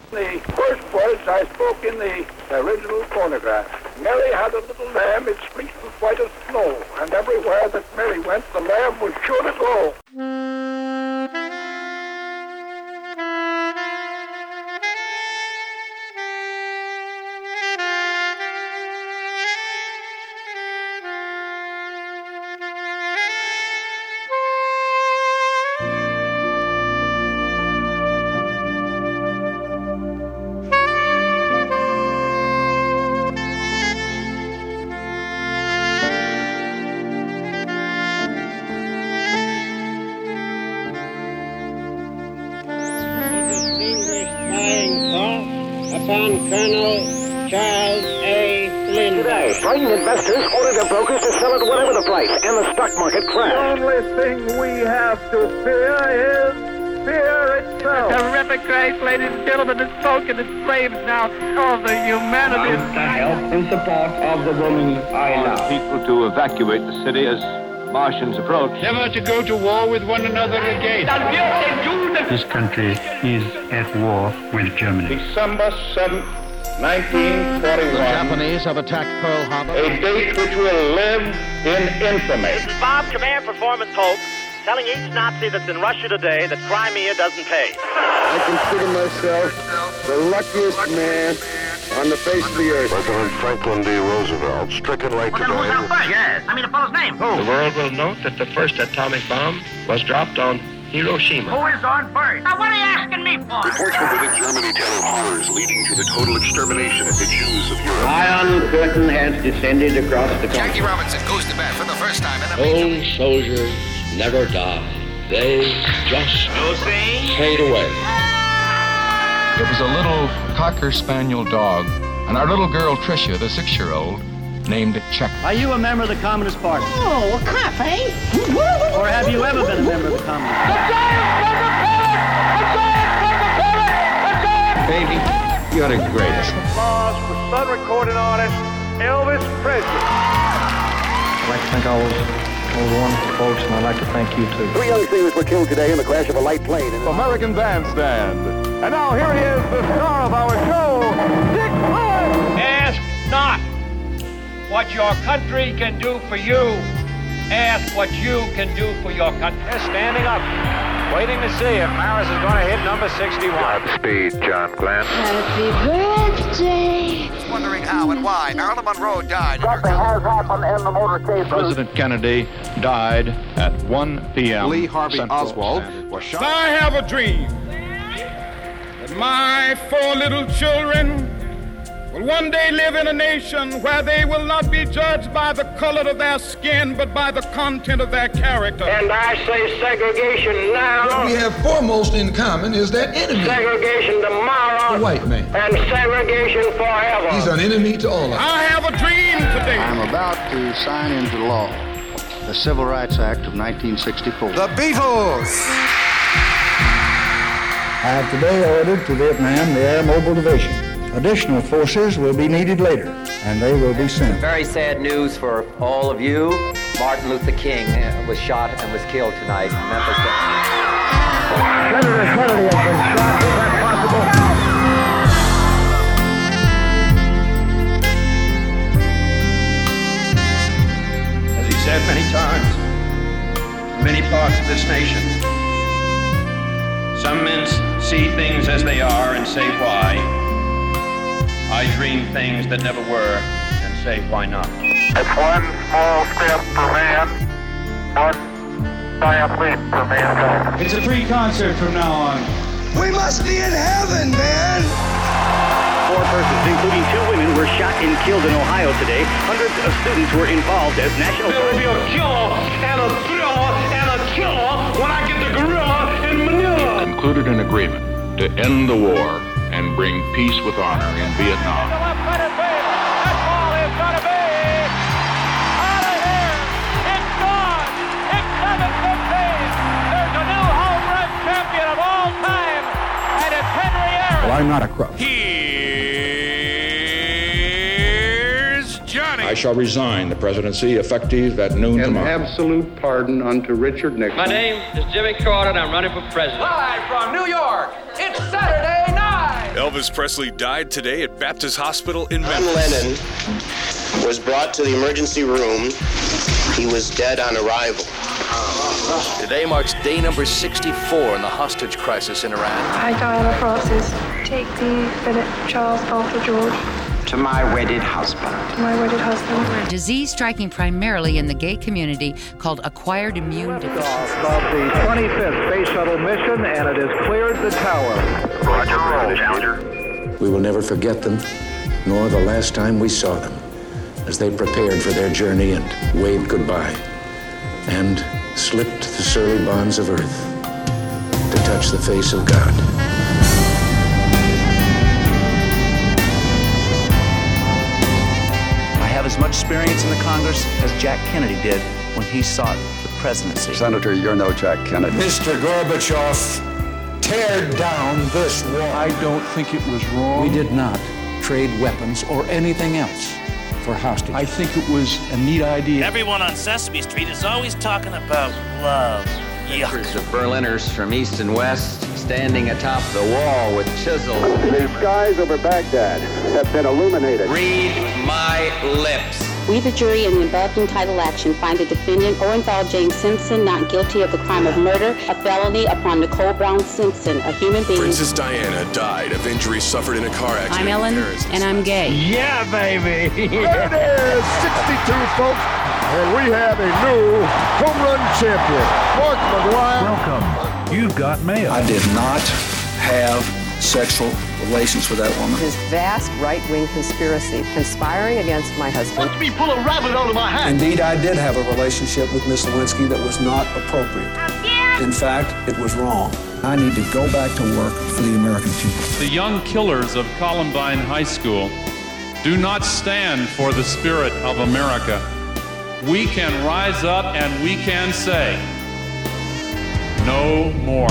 The first words I spoke in the original phonograph. Mary had a little lamb, its fleece was white as snow, and everywhere that Mary went, the lamb was sure to go. Upon Colonel Charles A. Lindbergh. Today, frightened investors ordered their brokers to sell at whatever the price, and the stock market crashed. The only thing we have to fear is fear itself. A terrific crash, ladies and gentlemen. The smoke and the flames now of the humanity. To help in support of the woman I love. People to evacuate the city as Martians approach. Never to go to war with one another again. This country is at war with Germany. December 7th, 1941. The Japanese have attacked Pearl Harbor. A date which will live in infamy. This is Bob, Command Performance Hope, telling each Nazi that's in Russia today that Crimea doesn't pay. I consider myself the luckiest man on the face of the earth. President Franklin D. Roosevelt, stricken late today. Yes, I mean the fellow's name. Who? The world will note that the first atomic bomb was dropped on Hiroshima. Who is on first? Now what are you asking me for? Reports from within Germany tell of horrors leading to the total extermination of the Jews of Europe. Iron curtain has descended across the country. Jackie Robinson goes to bat for the first time in a Old soldiers never die. They just fade away. It was a little Cocker Spaniel dog, and our little girl Tricia, the 6-year-old, named Check. Are you a member of the Communist Party? Oh, a cafe? Or have you ever been a member of the Communist Party? Baby, you're the greatest. Applause for Sun recording artist Elvis Presley. I'd like to thank all those wonderful folks, and I'd like to thank you, too. 3 young singers were killed today in the crash of a light plane. American Bandstand. And now here he is, the star of our show, Dick Clark. Ask not what your country can do for you. Ask what you can do for your country. They're standing up, waiting to see if Maris is going to hit number 61. Godspeed, John Glenn. Happy birthday. Wondering how and why Marilyn Monroe died. Something has happened in the motorcade. President Kennedy died at 1 p.m. Lee Harvey Central Oswald Standard. was shot. I have a dream that my 4 little children will one day live in a nation where they will not be judged by the color of their skin, but by the content of their character. And I say segregation now. What we have foremost in common is that enemy. Segregation tomorrow. The white man. And segregation forever. He's an enemy to all of us. I have a dream today. I'm about to sign into law the Civil Rights Act of 1964. The Beatles! I have today ordered to Vietnam the Air Mobile Division. Additional forces will be needed later, and they will be sent. Very sad news for all of you. Martin Luther King was shot and was killed tonight in Memphis. Senator Kennedy has been shot. Is that possible? As he said many times, in many parts of this nation, some men see things as they are and say why. I dream things that never were and say why not. It's one small step for man, one giant leap for mankind. It's a free concert from now on. We must be in heaven, man! 4 persons, including 2 women, were shot and killed in Ohio today. Hundreds of students were involved as national... There will be a killer and a thriller and a killer when I get the gorilla in Manila. Concluded an agreement to end the war and bring peace with honor in Vietnam. That ball is going to be out of here. It's gone. It's 7-15. There's a new home run champion of all time, and it's Henry Aaron. Well, I'm not a crook. Here's Johnny. I shall resign the presidency effective at noon An tomorrow. absolute pardon unto Richard Nixon. My name is Jimmy Carter, and I'm running for president. Live from New York, it's Saturday night. Elvis Presley died today at Baptist Hospital in Memphis. John Lennon was brought to the emergency room. He was dead on arrival. Today marks day number 64 in the hostage crisis in Iran. I, Diana Francis, take thee, Philip Charles Arthur George. To my wedded husband. To my wedded husband. A disease striking primarily in the gay community called acquired immune deficiency. Of the 25th Space Shuttle mission, and it has cleared the tower. Roger, roll, Challenger. We will never forget them, nor the last time we saw them, as they prepared for their journey and waved goodbye, and slipped the surly bonds of Earth to touch the face of God. As much experience in the Congress as Jack Kennedy did when he sought the presidency. Senator, you're no Jack Kennedy. Mr. Gorbachev, tear down this wall. I don't think it was wrong. We did not trade weapons or anything else for hostages. I think it was a neat idea. Everyone on Sesame Street is always talking about love. Pictures of Berliners from east and west standing atop the wall with chisels. The skies over Baghdad have been illuminated. Read my lips. We, the jury, in the above entitled action, find the defendant, Orenthal James Simpson, not guilty of the crime of murder, a felony upon Nicole Brown Simpson, a human being. Princess Diana died of injuries suffered in a car accident. I'm Ellen, and I'm gay. Yeah, baby. There it is, 62, folks. And we have a new home run champion, Mark McGwire. Welcome. You've got mail. I did not have sexual relations with that woman. This vast right-wing conspiracy conspiring against my husband. Watch me pull a rabbit out of my hat. Indeed, I did have a relationship with Miss Lewinsky that was not appropriate. In fact, it was wrong. I need to go back to work for the American people. The young killers of Columbine High School do not stand for the spirit of America. We can rise up and we can say, no more.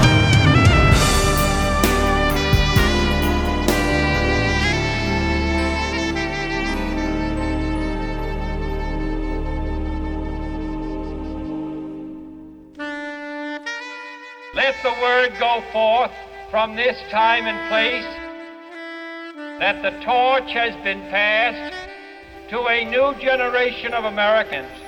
Let the word go forth from this time and place that the torch has been passed to a new generation of Americans